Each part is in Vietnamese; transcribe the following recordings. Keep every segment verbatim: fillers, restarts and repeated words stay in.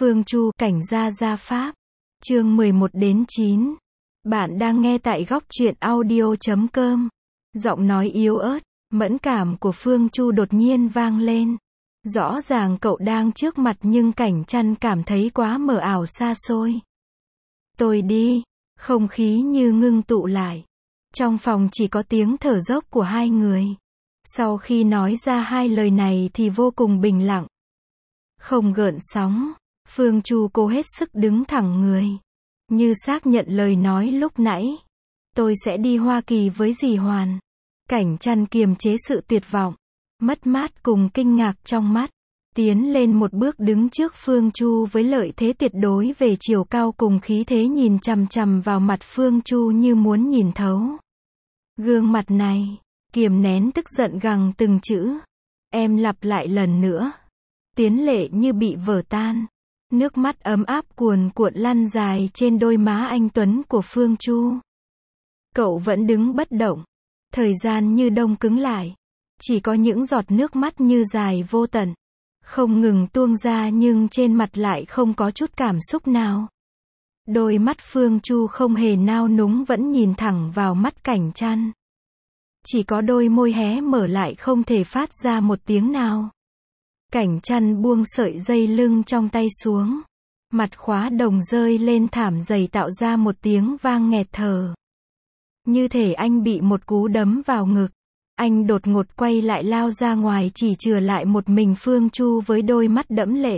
Phương Chu, cảnh gia gia pháp. Chương mười một đến chín. Bạn đang nghe tại góc truyện audio chấm com. Giọng nói yếu ớt, mẫn cảm của Phương Chu đột nhiên vang lên. Rõ ràng cậu đang trước mặt nhưng Cảnh Trăn cảm thấy quá mờ ảo xa xôi. Tôi đi. Không khí như ngưng tụ lại. Trong phòng chỉ có tiếng thở dốc của hai người. Sau khi nói ra hai lời này thì vô cùng bình lặng. Không gợn sóng. Phương Chu cố hết sức đứng thẳng người. Như xác nhận lời nói lúc nãy. Tôi sẽ đi Hoa Kỳ với dì Hoàn. Cảnh Trăn kiềm chế sự tuyệt vọng, mất mát cùng kinh ngạc trong mắt. Tiến lên một bước đứng trước Phương Chu với lợi thế tuyệt đối về chiều cao cùng khí thế, nhìn chằm chằm vào mặt Phương Chu như muốn nhìn thấu. Gương mặt này, kiềm nén tức giận gằn từng chữ. Em lặp lại lần nữa. Tiến lệ như bị vỡ tan. Nước mắt ấm áp cuồn cuộn lăn dài trên đôi má anh tuấn của Phương Chu. Cậu vẫn đứng bất động. Thời gian như đông cứng lại. Chỉ có những giọt nước mắt như dài vô tận. Không ngừng tuôn ra nhưng trên mặt lại không có chút cảm xúc nào. Đôi mắt Phương Chu không hề nao núng vẫn nhìn thẳng vào mắt Cảnh Trăn. Chỉ có đôi môi hé mở lại không thể phát ra một tiếng nào. Cảnh Trăn buông sợi dây lưng trong tay xuống. Mặt khóa đồng rơi lên thảm dày tạo ra một tiếng vang nghẹt thở. Như thể anh bị một cú đấm vào ngực. Anh đột ngột quay lại lao ra ngoài, chỉ chừa lại một mình Phương Chu với đôi mắt đẫm lệ.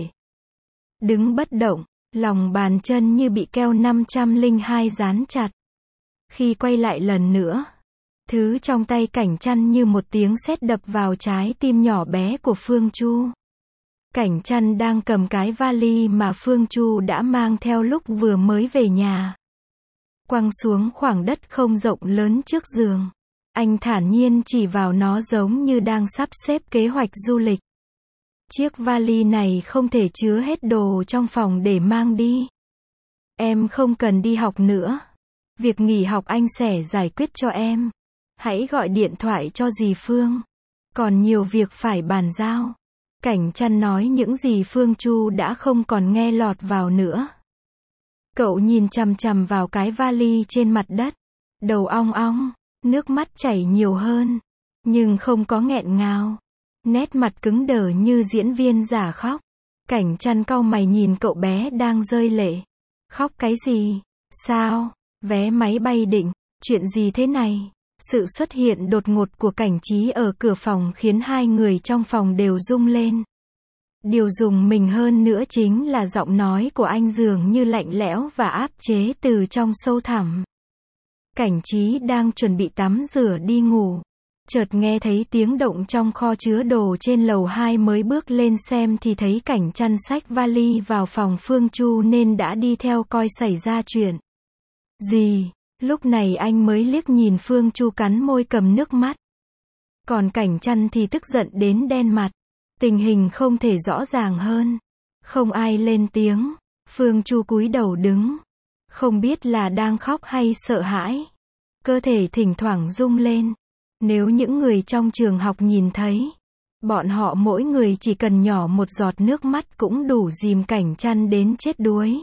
Đứng bất động, lòng bàn chân như bị keo năm trăm lẻ hai dán chặt. Khi quay lại lần nữa, thứ trong tay Cảnh Trăn như một tiếng sét đập vào trái tim nhỏ bé của Phương Chu. Cảnh Trăn đang cầm cái vali mà Phương Chu đã mang theo lúc vừa mới về nhà. Quăng xuống khoảng đất không rộng lớn trước giường. Anh thản nhiên chỉ vào nó giống như đang sắp xếp kế hoạch du lịch. Chiếc vali này không thể chứa hết đồ trong phòng để mang đi. Em không cần đi học nữa. Việc nghỉ học anh sẽ giải quyết cho em. Hãy gọi điện thoại cho dì Phương. Còn nhiều việc phải bàn giao. Cảnh Trăn nói những gì Phương Chu đã không còn nghe lọt vào nữa. Cậu nhìn chằm chằm vào cái vali trên mặt đất. Đầu ong ong, nước mắt chảy nhiều hơn. Nhưng không có nghẹn ngào. Nét mặt cứng đờ như diễn viên giả khóc. Cảnh Trăn cau mày nhìn cậu bé đang rơi lệ. Khóc cái gì? Sao? Vé máy bay định. Chuyện gì thế này? Sự xuất hiện đột ngột của Cảnh Trí ở cửa phòng khiến hai người trong phòng đều rung lên. Điều rùng mình hơn nữa chính là giọng nói của anh dường như lạnh lẽo và áp chế từ trong sâu thẳm. Cảnh Trí đang chuẩn bị tắm rửa đi ngủ. Chợt nghe thấy tiếng động trong kho chứa đồ trên lầu hai, mới bước lên xem thì thấy Cảnh Trăn xách vali vào phòng Phương Chu nên đã đi theo coi xảy ra chuyện gì. Lúc này anh mới liếc nhìn Phương Chu cắn môi cầm nước mắt. Còn Cảnh Trăn thì tức giận đến đen mặt. Tình hình không thể rõ ràng hơn. Không ai lên tiếng. Phương Chu cúi đầu đứng. Không biết là đang khóc hay sợ hãi. Cơ thể thỉnh thoảng rung lên. Nếu những người trong trường học nhìn thấy, bọn họ mỗi người chỉ cần nhỏ một giọt nước mắt cũng đủ dìm Cảnh Trăn đến chết đuối.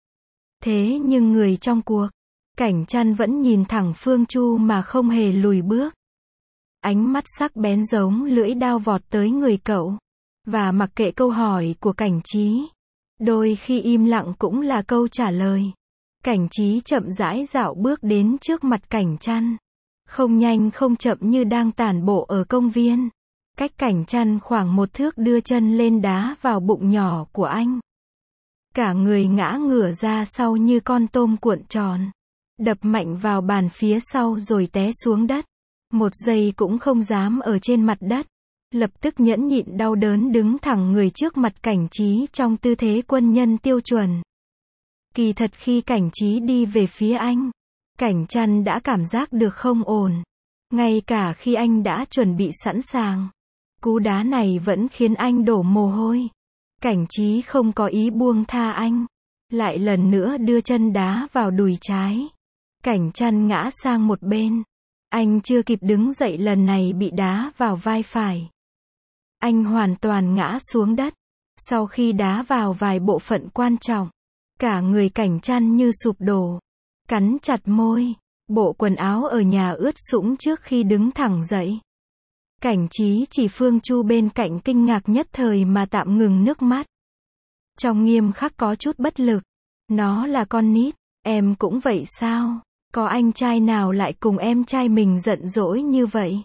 Thế nhưng người trong cuộc, Cảnh Trăn vẫn nhìn thẳng Phương Chu mà không hề lùi bước. Ánh mắt sắc bén giống lưỡi dao vọt tới người cậu. Và mặc kệ câu hỏi của Cảnh Trí, đôi khi im lặng cũng là câu trả lời. Cảnh Trí chậm rãi dạo bước đến trước mặt Cảnh Trăn. Không nhanh không chậm như đang tản bộ ở công viên. Cách Cảnh Trăn khoảng một thước, đưa chân lên đá vào bụng nhỏ của anh. Cả người ngã ngửa ra sau như con tôm cuộn tròn. Đập mạnh vào bàn phía sau rồi té xuống đất. Một giây cũng không dám ở trên mặt đất. Lập tức nhẫn nhịn đau đớn đứng thẳng người trước mặt Cảnh Trí trong tư thế quân nhân tiêu chuẩn. Kỳ thật khi Cảnh Trí đi về phía anh, Cảnh Trăn đã cảm giác được không ổn. Ngay cả khi anh đã chuẩn bị sẵn sàng, cú đá này vẫn khiến anh đổ mồ hôi. Cảnh Trí không có ý buông tha anh. Lại lần nữa đưa chân đá vào đùi trái. Cảnh Trăn ngã sang một bên. Anh chưa kịp đứng dậy, lần này bị đá vào vai phải. Anh hoàn toàn ngã xuống đất. Sau khi đá vào vài bộ phận quan trọng, cả người Cảnh Trăn như sụp đổ, cắn chặt môi, bộ quần áo ở nhà ướt sũng trước khi đứng thẳng dậy. Cảnh Trí chỉ Phương Chu bên cạnh kinh ngạc nhất thời mà tạm ngừng nước mắt. Trong nghiêm khắc có chút bất lực. Nó là con nít, em cũng vậy sao? Có anh trai nào lại cùng em trai mình giận dỗi như vậy?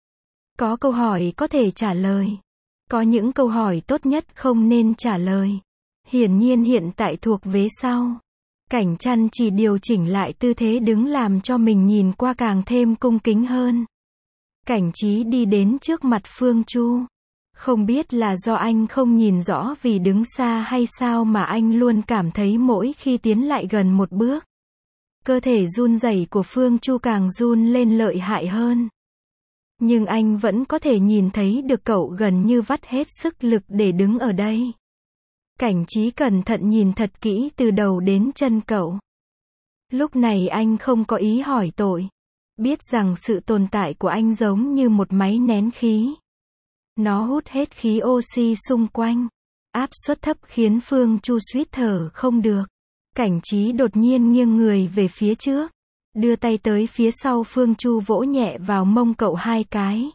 Có câu hỏi có thể trả lời. Có những câu hỏi tốt nhất không nên trả lời. Hiển nhiên hiện tại thuộc vế sau. Cảnh Trăn chỉ điều chỉnh lại tư thế đứng làm cho mình nhìn qua càng thêm cung kính hơn. Cảnh Trí đi đến trước mặt Phương Chu. Không biết là do anh không nhìn rõ vì đứng xa hay sao mà anh luôn cảm thấy mỗi khi tiến lại gần một bước, cơ thể run rẩy của Phương Chu càng run lên lợi hại hơn. Nhưng anh vẫn có thể nhìn thấy được cậu gần như vắt hết sức lực để đứng ở đây. Cảnh Trí cẩn thận nhìn thật kỹ từ đầu đến chân cậu. Lúc này anh không có ý hỏi tội. Biết rằng sự tồn tại của anh giống như một máy nén khí. Nó hút hết khí oxy xung quanh. Áp suất thấp khiến Phương Chu suýt thở không được. Cảnh Trí đột nhiên nghiêng người về phía trước. Đưa tay tới phía sau Phương Chu vỗ nhẹ vào mông cậu hai cái.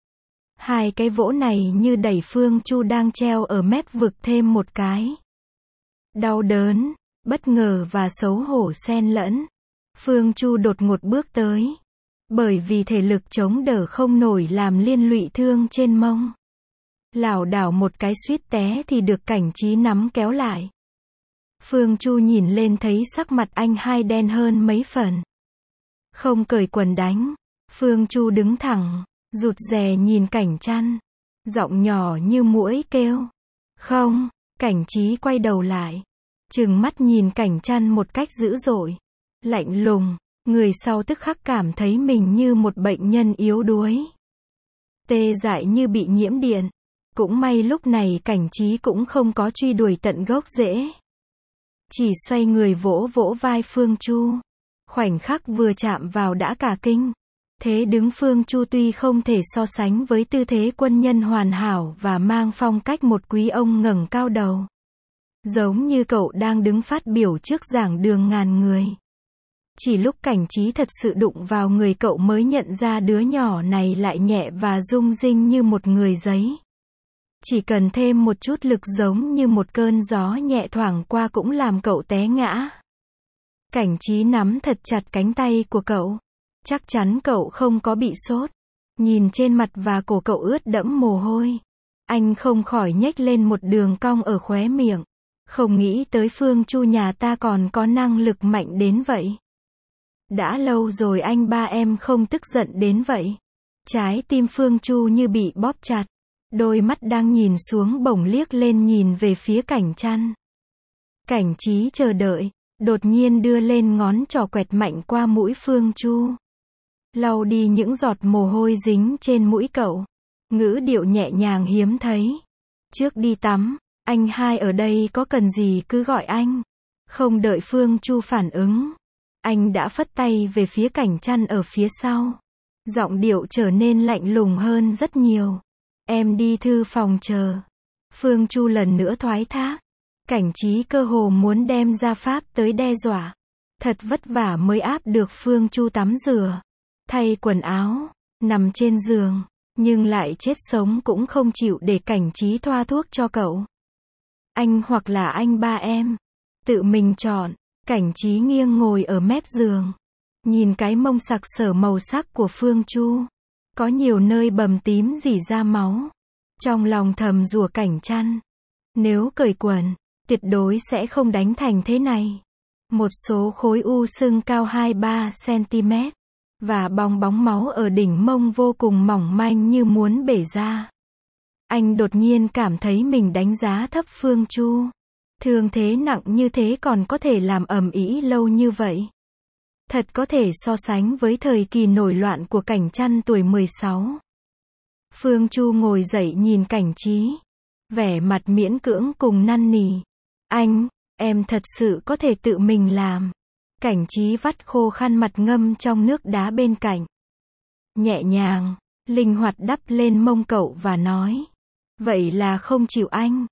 Hai cái vỗ này như đẩy Phương Chu đang treo ở mép vực thêm một cái. Đau đớn, bất ngờ và xấu hổ xen lẫn. Phương Chu đột ngột bước tới. Bởi vì thể lực chống đỡ không nổi làm liên lụy thương trên mông. Lảo đảo một cái suýt té thì được Cảnh Trí nắm kéo lại. Phương Chu nhìn lên thấy sắc mặt anh hai đen hơn mấy phần. Không cởi quần đánh. Phương Chu đứng thẳng, rụt rè nhìn Cảnh Trăn. Giọng nhỏ như muỗi kêu. Không, Cảnh Trí quay đầu lại. Trừng mắt nhìn Cảnh Trăn một cách dữ dội. Lạnh lùng. Người sau tức khắc cảm thấy mình như một bệnh nhân yếu đuối. Tê dại như bị nhiễm điện. Cũng may lúc này Cảnh Trí cũng không có truy đuổi tận gốc rễ. Chỉ xoay người vỗ vỗ vai Phương Chu. Khoảnh khắc vừa chạm vào đã cả kinh. Thế đứng Phương Chu tuy không thể so sánh với tư thế quân nhân hoàn hảo và mang phong cách một quý ông ngẩng cao đầu. Giống như cậu đang đứng phát biểu trước giảng đường ngàn người. Chỉ lúc Cảnh Trí thật sự đụng vào người cậu mới nhận ra đứa nhỏ này lại nhẹ và rung rinh như một người giấy. Chỉ cần thêm một chút lực giống như một cơn gió nhẹ thoảng qua cũng làm cậu té ngã. Cảnh Trí nắm thật chặt cánh tay của cậu. Chắc chắn cậu không có bị sốt. Nhìn trên mặt và cổ cậu ướt đẫm mồ hôi. Anh không khỏi nhếch lên một đường cong ở khóe miệng. Không nghĩ tới Phương Chu nhà ta còn có năng lực mạnh đến vậy. Đã lâu rồi anh ba em không tức giận đến vậy. Trái tim Phương Chu như bị bóp chặt. Đôi mắt đang nhìn xuống bỗng liếc lên nhìn về phía Cảnh Trăn. Cảnh Trí chờ đợi. Đột nhiên đưa lên ngón trỏ quẹt mạnh qua mũi Phương Chu. Lau đi những giọt mồ hôi dính trên mũi cậu. Ngữ điệu nhẹ nhàng hiếm thấy. Trước đi tắm, anh hai ở đây có cần gì cứ gọi anh. Không đợi Phương Chu phản ứng. Anh đã phất tay về phía Cảnh Trăn ở phía sau. Giọng điệu trở nên lạnh lùng hơn rất nhiều. Em đi thư phòng chờ. Phương Chu lần nữa thoái thác. Cảnh Trí cơ hồ muốn đem ra pháp tới đe dọa. Thật vất vả mới áp được Phương Chu tắm rửa. Thay quần áo. Nằm trên giường. Nhưng lại chết sống cũng không chịu để Cảnh Trí thoa thuốc cho cậu. Anh hoặc là anh ba em. Tự mình chọn. Cảnh Trí nghiêng ngồi ở mép giường. Nhìn cái mông sặc sỡ màu sắc của Phương Chu. Có nhiều nơi bầm tím rỉ ra máu. Trong lòng thầm rủa Cảnh Trăn. Nếu cởi quần, tuyệt đối sẽ không đánh thành thế này. Một số khối u sưng cao hai ba xăng-ti-mét. Và bong bóng máu ở đỉnh mông vô cùng mỏng manh như muốn bể ra. Anh đột nhiên cảm thấy mình đánh giá thấp Phương Chu. Thương thế nặng như thế còn có thể làm ầm ĩ lâu như vậy. Thật có thể so sánh với thời kỳ nổi loạn của Cảnh Trăn tuổi mười sáu. Phương Chu ngồi dậy nhìn Cảnh Trí. Vẻ mặt miễn cưỡng cùng năn nỉ. Anh, em thật sự có thể tự mình làm. Cảnh Trí vắt khô khăn mặt ngâm trong nước đá bên cạnh. Nhẹ nhàng, linh hoạt đắp lên mông cậu và nói. Vậy là không chịu anh.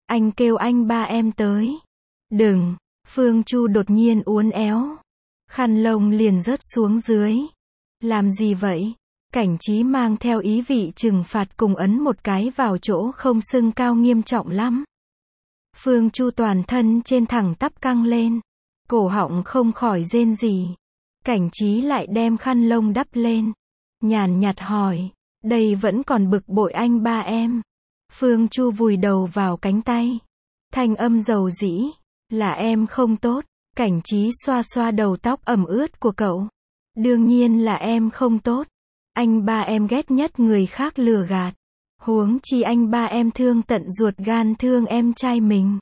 Anh kêu anh ba em tới. Đừng, Phương Chu đột nhiên uốn éo. Khăn lông liền rớt xuống dưới. Làm gì vậy? Cảnh Trí mang theo ý vị trừng phạt cùng ấn một cái vào chỗ không sưng cao nghiêm trọng lắm. Phương Chu toàn thân trên thẳng tắp căng lên. Cổ họng không khỏi rên rỉ. Cảnh Trí lại đem khăn lông đắp lên. Nhàn nhạt hỏi. Đây vẫn còn bực bội anh ba em. Phương Chu vùi đầu vào cánh tay. Thanh âm dầu dĩ. Là em không tốt. Cảnh Trí xoa xoa đầu tóc ẩm ướt của cậu. Đương nhiên là em không tốt. Anh ba em ghét nhất người khác lừa gạt. Huống chi anh ba em thương tận ruột gan thương em trai mình.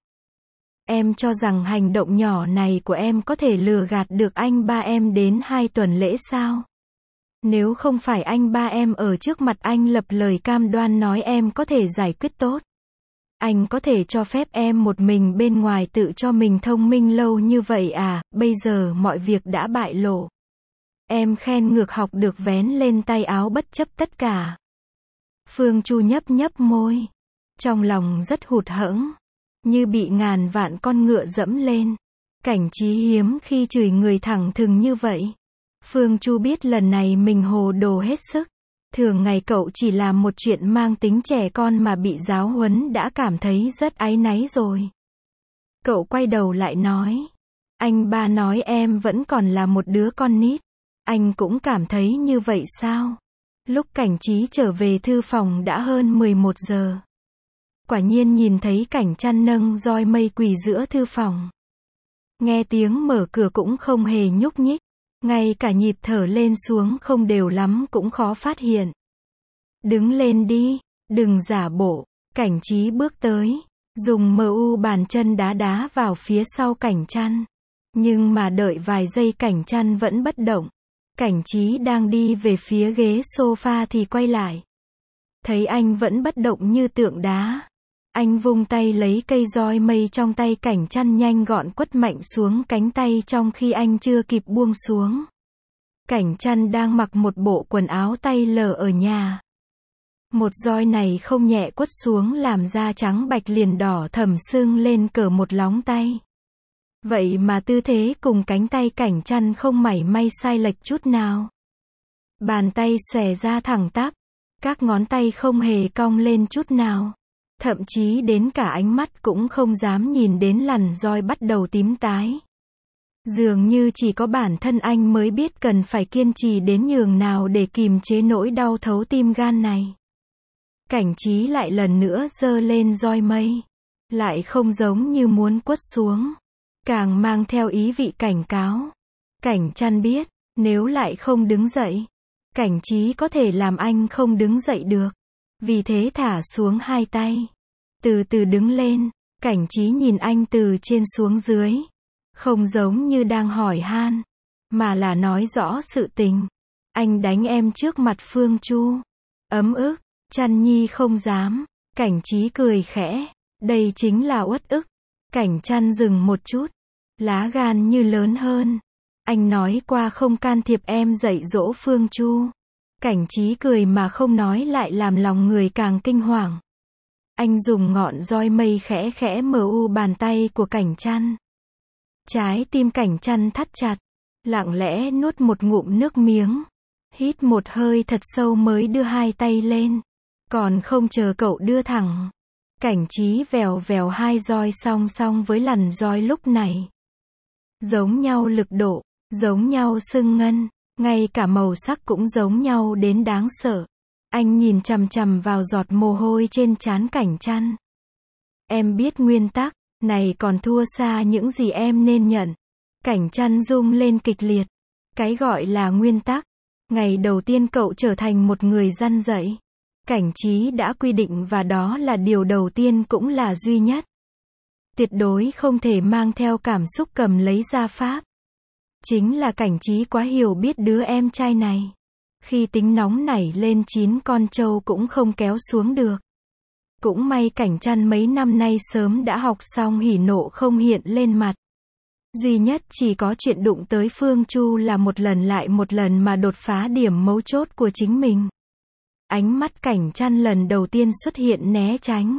Em cho rằng hành động nhỏ này của em có thể lừa gạt được anh ba em đến hai tuần lễ sao? Nếu không phải anh ba em ở trước mặt anh lập lời cam đoan nói em có thể giải quyết tốt. Anh có thể cho phép em một mình bên ngoài tự cho mình thông minh lâu như vậy à, bây giờ mọi việc đã bại lộ. Em khen ngược học được vén lên tay áo bất chấp tất cả. Phương Chu nhấp nhấp môi. Trong lòng rất hụt hẫng. Như bị ngàn vạn con ngựa dẫm lên. Cảnh Trí hiếm khi chửi người thẳng thừng như vậy. Phương Chu biết lần này mình hồ đồ hết sức. Thường ngày cậu chỉ làm một chuyện mang tính trẻ con mà bị giáo huấn đã cảm thấy rất áy náy rồi. Cậu quay đầu lại nói. Anh ba nói em vẫn còn là một đứa con nít. Anh cũng cảm thấy như vậy sao? Lúc Cảnh Trí trở về thư phòng đã hơn mười một giờ. Quả nhiên nhìn thấy Cảnh Chăn nâng roi mây quỳ giữa thư phòng. Nghe tiếng mở cửa cũng không hề nhúc nhích. Ngay cả nhịp thở lên xuống không đều lắm cũng khó phát hiện. Đứng lên đi, đừng giả bộ. Cảnh Trí bước tới. Dùng mờ u bàn chân đá đá vào phía sau Cảnh Chăn. Nhưng mà đợi vài giây Cảnh Chăn vẫn bất động. Cảnh Trí đang đi về phía ghế sofa thì quay lại. Thấy anh vẫn bất động như tượng đá. Anh vung tay lấy cây roi mây trong tay Cảnh Chăn nhanh gọn quất mạnh xuống cánh tay trong khi anh chưa kịp buông xuống. Cảnh Chăn đang mặc một bộ quần áo tay lờ ở nhà. Một roi này không nhẹ quất xuống làm da trắng bạch liền đỏ thẫm sưng lên cỡ một lóng tay. Vậy mà tư thế cùng cánh tay Cảnh Chăn không mảy may sai lệch chút nào. Bàn tay xòe ra thẳng tắp. Các ngón tay không hề cong lên chút nào. Thậm chí đến cả ánh mắt cũng không dám nhìn đến lằn roi bắt đầu tím tái. Dường như chỉ có bản thân anh mới biết cần phải kiên trì đến nhường nào để kìm chế nỗi đau thấu tim gan này. Cảnh Trí lại lần nữa giơ lên roi mây. Lại không giống như muốn quất xuống. Càng mang theo ý vị cảnh cáo. Cảnh Chăn biết, nếu lại không đứng dậy, Cảnh Trí có thể làm anh không đứng dậy được. Vì thế thả xuống hai tay. Từ từ đứng lên, Cảnh Trí nhìn anh từ trên xuống dưới. Không giống như đang hỏi han, mà là nói rõ sự tình. Anh đánh em trước mặt Phương Chu. Ấm ức, Chăn Nhi không dám. Cảnh Trí cười khẽ. Đây chính là uất ức. Cảnh Chăn dừng một chút. Lá gan như lớn hơn. Anh nói qua không can thiệp em dạy dỗ Phương Chu. Cảnh Trí cười mà không nói lại làm lòng người càng kinh hoàng. Anh dùng ngọn roi mây khẽ khẽ mờ u bàn tay của Cảnh Chăn. Trái tim Cảnh Chăn thắt chặt. Lặng lẽ nuốt một ngụm nước miếng. Hít một hơi thật sâu mới đưa hai tay lên. Còn không chờ cậu đưa thẳng. Cảnh Trí vèo vèo hai roi song song với lằn roi lúc này. Giống nhau lực độ, giống nhau sưng ngân, ngay cả màu sắc cũng giống nhau đến đáng sợ. Anh nhìn chằm chằm vào giọt mồ hôi trên trán Cảnh Chăn. Em biết nguyên tắc, này còn thua xa những gì em nên nhận. Cảnh Chăn rung lên kịch liệt. Cái gọi là nguyên tắc. Ngày đầu tiên cậu trở thành một người răn dạy. Cảnh Trí đã quy định và đó là điều đầu tiên cũng là duy nhất. Tuyệt đối không thể mang theo cảm xúc cầm lấy gia pháp. Chính là Cảnh Trí quá hiểu biết đứa em trai này. Khi tính nóng nảy lên chín con trâu cũng không kéo xuống được. Cũng may Cảnh Chăn mấy năm nay sớm đã học xong hỉ nộ không hiện lên mặt. Duy nhất chỉ có chuyện đụng tới Phương Chu là một lần lại một lần mà đột phá điểm mấu chốt của chính mình. Ánh mắt Cảnh Chăn lần đầu tiên xuất hiện né tránh.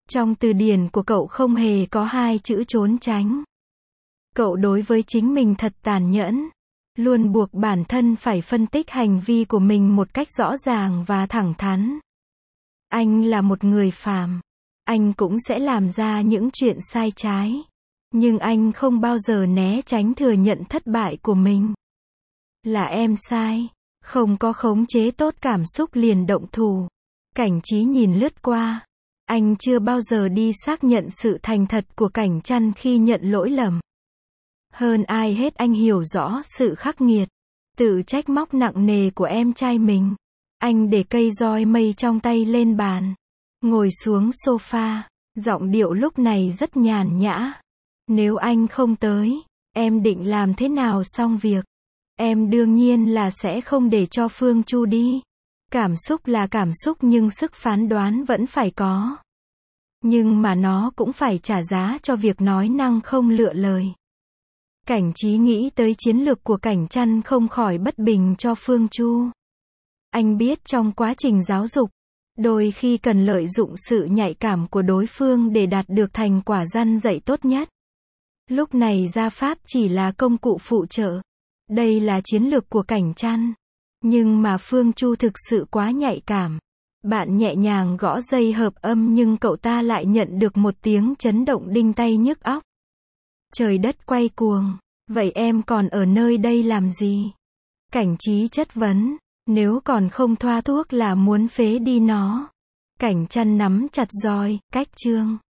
Trong từ điển của cậu không hề có hai chữ trốn tránh. Cậu đối với chính mình thật tàn nhẫn. Luôn buộc bản thân phải phân tích hành vi của mình một cách rõ ràng và thẳng thắn. Anh là một người phàm. Anh cũng sẽ làm ra những chuyện sai trái. Nhưng anh không bao giờ né tránh thừa nhận thất bại của mình. Là em sai. Không có khống chế tốt cảm xúc liền động thủ. Cảnh Trí nhìn lướt qua. Anh chưa bao giờ đi xác nhận sự thành thật của Cảnh Trăn khi nhận lỗi lầm. Hơn ai hết anh hiểu rõ sự khắc nghiệt, tự trách móc nặng nề của em trai mình. Anh để cây roi mây trong tay lên bàn, ngồi xuống sofa, giọng điệu lúc này rất nhàn nhã. Nếu anh không tới, em định làm thế nào xong việc? Em đương nhiên là sẽ không để cho Phương Chu đi. Cảm xúc là cảm xúc nhưng sức phán đoán vẫn phải có. Nhưng mà nó cũng phải trả giá cho việc nói năng không lựa lời. Cảnh Trí nghĩ tới chiến lược của Cảnh Trăn không khỏi bất bình cho Phương Chu. Anh biết trong quá trình giáo dục, đôi khi cần lợi dụng sự nhạy cảm của đối phương để đạt được thành quả răn dạy tốt nhất. Lúc này gia pháp chỉ là công cụ phụ trợ. Đây là chiến lược của Cảnh Trăn. Nhưng mà Phương Chu thực sự quá nhạy cảm. Bạn nhẹ nhàng gõ dây hợp âm nhưng cậu ta lại nhận được một tiếng chấn động đinh tai nhức óc. Trời đất quay cuồng. Vậy em còn ở nơi đây làm gì? Cảnh Trí chất vấn. Nếu còn không thoa thuốc là muốn phế đi nó. Cảnh Trăn nắm chặt roi, cách chương.